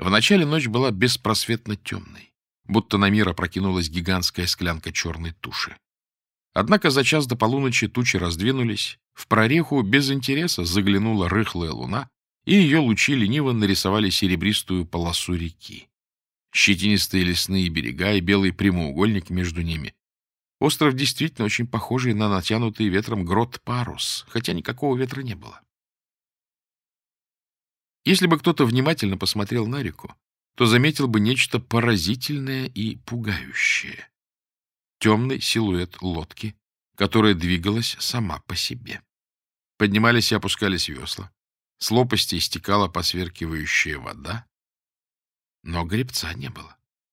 Вначале ночь была беспросветно темной, будто на мир опрокинулась гигантская склянка черной туши. Однако за час до полуночи тучи раздвинулись, в прореху без интереса заглянула рыхлая луна, и ее лучи лениво нарисовали серебристую полосу реки. Щетинистые лесные берега и белый прямоугольник между ними. Остров действительно очень похожий на натянутый ветром грот парус, хотя никакого ветра не было. Если бы кто-то внимательно посмотрел на реку, то заметил бы нечто поразительное и пугающее. Темный силуэт лодки, которая двигалась сама по себе. Поднимались и опускались весла. С лопасти истекала посверкивающая вода, но гребца не было.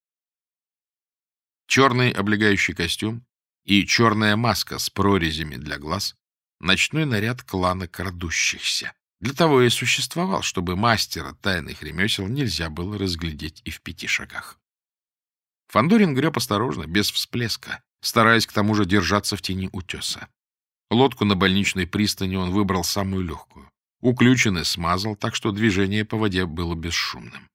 Черный облегающий костюм и черная маска с прорезями для глаз — ночной наряд клана крадущихся. Для того и существовал, чтобы мастера тайных ремесел нельзя было разглядеть и в 5 шагах. Фандорин греб осторожно, без всплеска, стараясь к тому же держаться в тени утеса. Лодку на больничной пристани он выбрал самую легкую. Уключены смазал, так что движение по воде было бесшумным.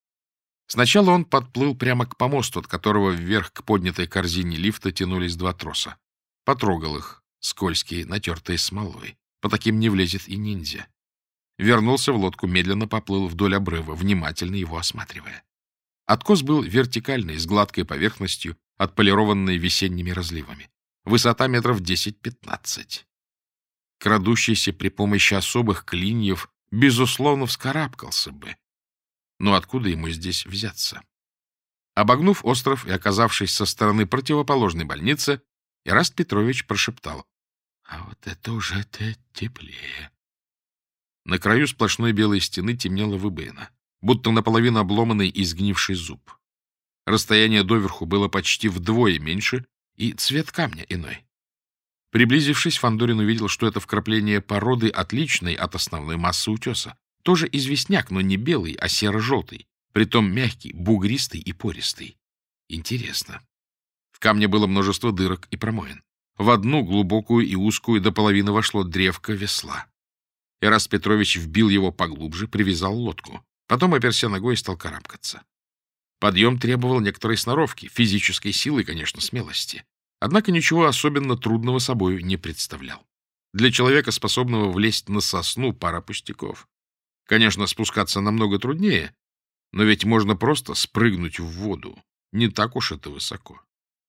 Сначала он подплыл прямо к помосту, от которого вверх к поднятой корзине лифта тянулись 2 троса. Потрогал их, скользкие, натертые смолой. По таким не влезет и ниндзя. Вернулся в лодку, медленно поплыл вдоль обрыва, внимательно его осматривая. Откос был вертикальный, с гладкой поверхностью, отполированной весенними разливами. Высота метров 10-15. Крадущийся при помощи особых клиньев, безусловно, вскарабкался бы. Но откуда ему здесь взяться? Обогнув остров и оказавшись со стороны противоположной больницы, Эраст Петрович прошептал: «А вот это уже теплее». На краю сплошной белой стены темнела выбоина, будто наполовину обломанный и сгнивший зуб. Расстояние доверху было почти вдвое меньше, и цвет камня иной. Приблизившись, Фандорин увидел, что это вкрапление породы, отличной от основной массы утеса. Тоже известняк, но не белый, а серо-желтый, притом мягкий, бугристый и пористый. Интересно. В камне было множество дырок и промоин. В одну глубокую и узкую до половины вошло древко весла. Эраст Петрович вбил его поглубже, привязал лодку. Потом оперся ногой и стал карабкаться. Подъем требовал некоторой сноровки, физической силы и, конечно, смелости. Однако ничего особенно трудного собою не представлял. Для человека, способного влезть на сосну, пара пустяков. Конечно, спускаться намного труднее, но ведь можно просто спрыгнуть в воду. Не так уж это высоко.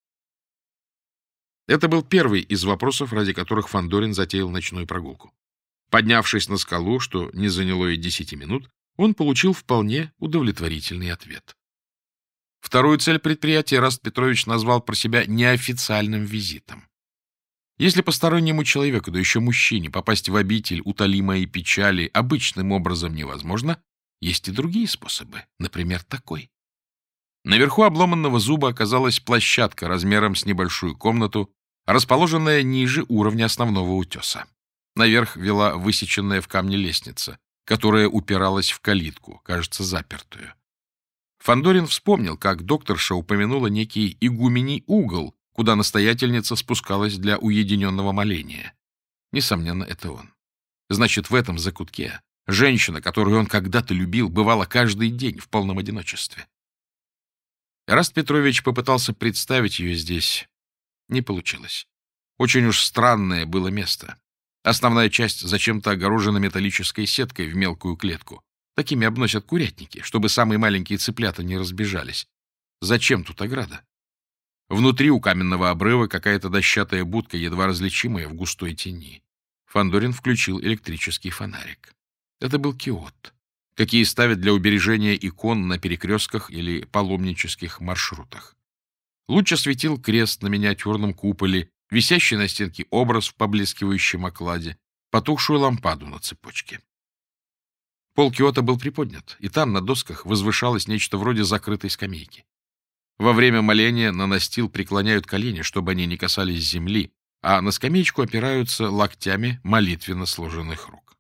Это был первый из вопросов, ради которых Фандорин затеял ночную прогулку. Поднявшись на скалу, что не заняло и 10 минут, он получил вполне удовлетворительный ответ. Вторую цель предприятия Эраст Петрович назвал про себя неофициальным визитом. Если постороннему человеку, да еще мужчине, попасть в обитель, утоли мои печали, обычным образом невозможно, есть и другие способы, например, такой. Наверху обломанного зуба оказалась площадка размером с небольшую комнату, расположенная ниже уровня основного утеса. Наверх вела высеченная в камне лестница, которая упиралась в калитку, кажется, запертую. Фандорин вспомнил, как докторша упомянула некий игумений угол, куда настоятельница спускалась для уединенного моления. Несомненно, это он. Значит, в этом закутке женщина, которую он когда-то любил, бывала каждый день в полном одиночестве. Эраст Петрович попытался представить ее здесь. Не получилось. Очень уж странное было место. Основная часть зачем-то огорожена металлической сеткой в мелкую клетку. Такими обносят курятники, чтобы самые маленькие цыплята не разбежались. Зачем тут ограда? Внутри у каменного обрыва какая-то дощатая будка, едва различимая в густой тени. Фандорин включил электрический фонарик. Это был киот, какие ставят для убережения икон на перекрестках или паломнических маршрутах. Луч осветил крест на миниатюрном куполе, висящий на стенке образ в поблескивающем окладе, потухшую лампаду на цепочке. Пол киота был приподнят, и там на досках возвышалось нечто вроде закрытой скамейки. Во время моления на настил преклоняют колени, чтобы они не касались земли, а на скамеечку опираются локтями молитвенно сложенных рук.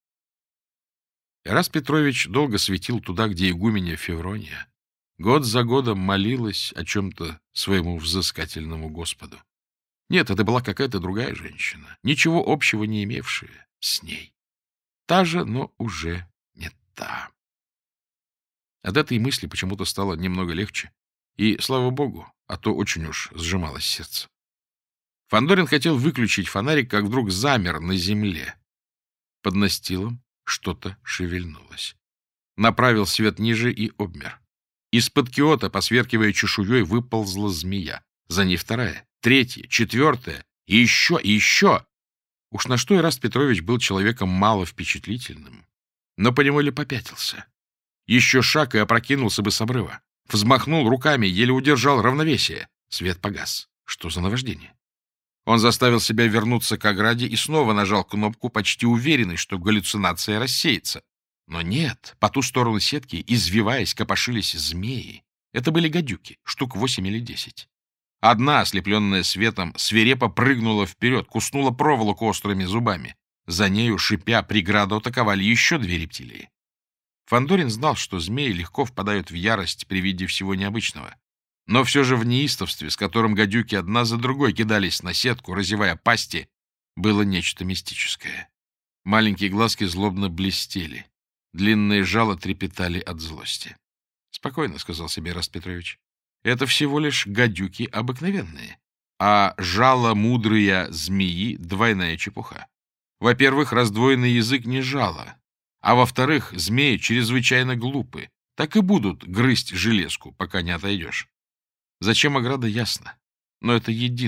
Эраст Петрович долго светил туда, где игуменья Феврония год за годом молилась о чем-то своему взыскательному Господу. Нет, это была какая-то другая женщина, ничего общего не имевшая с ней. Та же, но уже не та. От этой мысли почему-то стало немного легче. И, слава богу, а то очень уж сжималось сердце. Фандорин хотел выключить фонарик, как вдруг замер на земле. Под настилом что-то шевельнулось. Направил свет ниже и обмер. Из-под киота, посверкивая чешуей, выползла змея. За ней вторая, третья, четвертая, и еще, и еще. Уж на что Ираст Петрович был человеком мало впечатлительным, но поневоле попятился. Еще шаг и опрокинулся бы с обрыва. Взмахнул руками, еле удержал равновесие. Свет погас. Что за наваждение? Он заставил себя вернуться к ограде и снова нажал кнопку, почти уверенный, что галлюцинация рассеется. Но нет, по ту сторону сетки, извиваясь, копошились змеи. Это были гадюки, штук 8 или 10. Одна, ослепленная светом, свирепо прыгнула вперед, куснула проволоку острыми зубами. За нею, шипя, преграду атаковали еще 2 рептилии. Фандорин знал, что змеи легко впадают в ярость при виде всего необычного. Но все же в неистовстве, с которым гадюки одна за другой кидались на сетку, разевая пасти, было нечто мистическое. Маленькие глазки злобно блестели. Длинные жало трепетали от злости. — Спокойно, — сказал себе Ираст Петрович. — Это всего лишь гадюки обыкновенные. А жало мудрые змеи — двойная чепуха. Во-первых, раздвоенный язык не жало. А во-вторых, змеи чрезвычайно глупы. Так и будут грызть железку, пока не отойдешь. Зачем ограда, ясно. Но это единственное.